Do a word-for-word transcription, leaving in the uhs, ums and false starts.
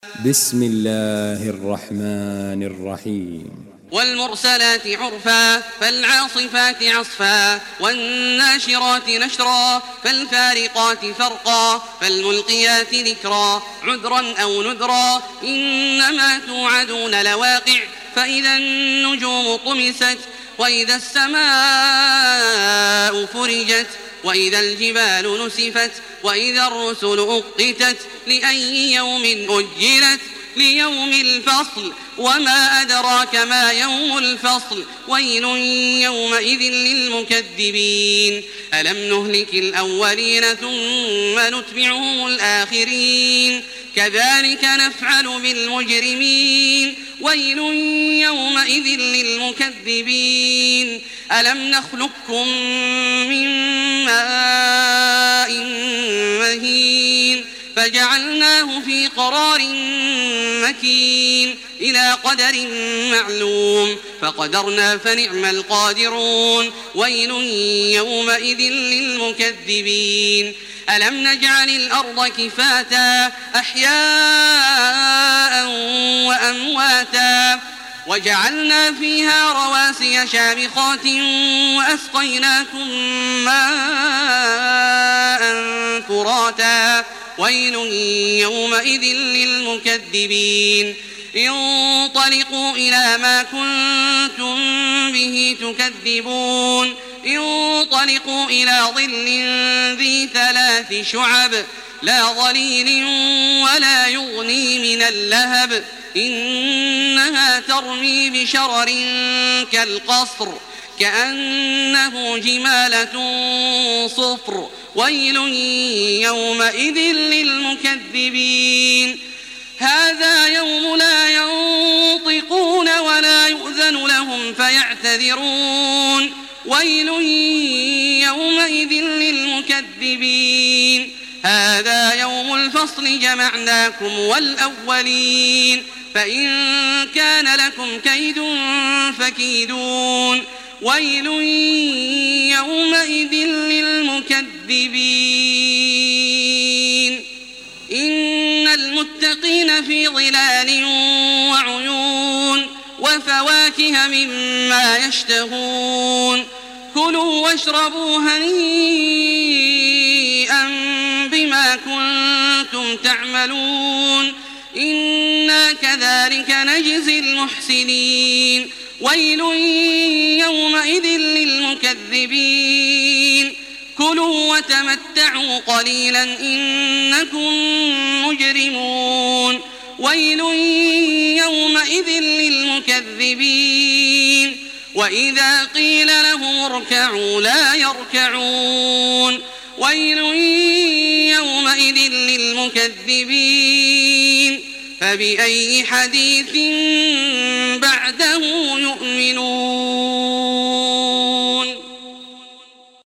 بسم الله الرحمن الرحيم. والمرسلات عرفا فالعاصفات عصفا والناشرات نشرا فالفارقات فرقا فالملقيات ذكرا عذرا أو نذرا إنما توعدون لواقع فإذا النجوم طمست وإذا السماء فرجت وإذا الجبال نسفت وإذا الرسل أقتت لأي يوم أجلت ليوم الفصل وما أدراك ما يوم الفصل ويل يومئذ للمكذبين ألم نهلك الأولين ثم نتبعهم الآخرين كذلك نفعل بالمجرمين ويل يومئذ للمكذبين ألم نخلقكم من ماء مهين فجعلناه في قرار مكين إلى قدر معلوم فقدرنا فنعم القادرون ويل يومئذ للمكذبين ألم نجعل الأرض كفاتا أحياء وأمواتا وجعلنا فيها رواسي شامخات وأسقيناكم ماء فراتا ويل يومئذ للمكذبين انطلقوا إلى ما كنتم به تكذبون انطلقوا إلى ظل ذي ثلاث شعب لا ظليل ولا يغني من اللهب إنها ترمي بشرر كالقصر كأنه جمالة صفر ويل يومئذ للمكذبين هذا يوم لا ينطقون ولا يؤذن لهم فيعتذرون ويل يومئذ للمكذبين هذا يوم الفصل جمعناكم والأولين فإن كان لكم كيد فكيدون ويل يومئذ للمكذبين إن المتقين في ظلال وعيون وفواكه مما يشتهون كلوا واشربوا هنيئا بما كنتم تعملون إنا كذلك نجزي المحسنين ويل يومئذ للمكذبين كلوا وتمتعوا قليلا إنكم مجرمون ويل يومئذ للمكذبين وإذا قيل لهم اركعوا لا يركعون ويل يومئذ للمكذبين فبأي حديث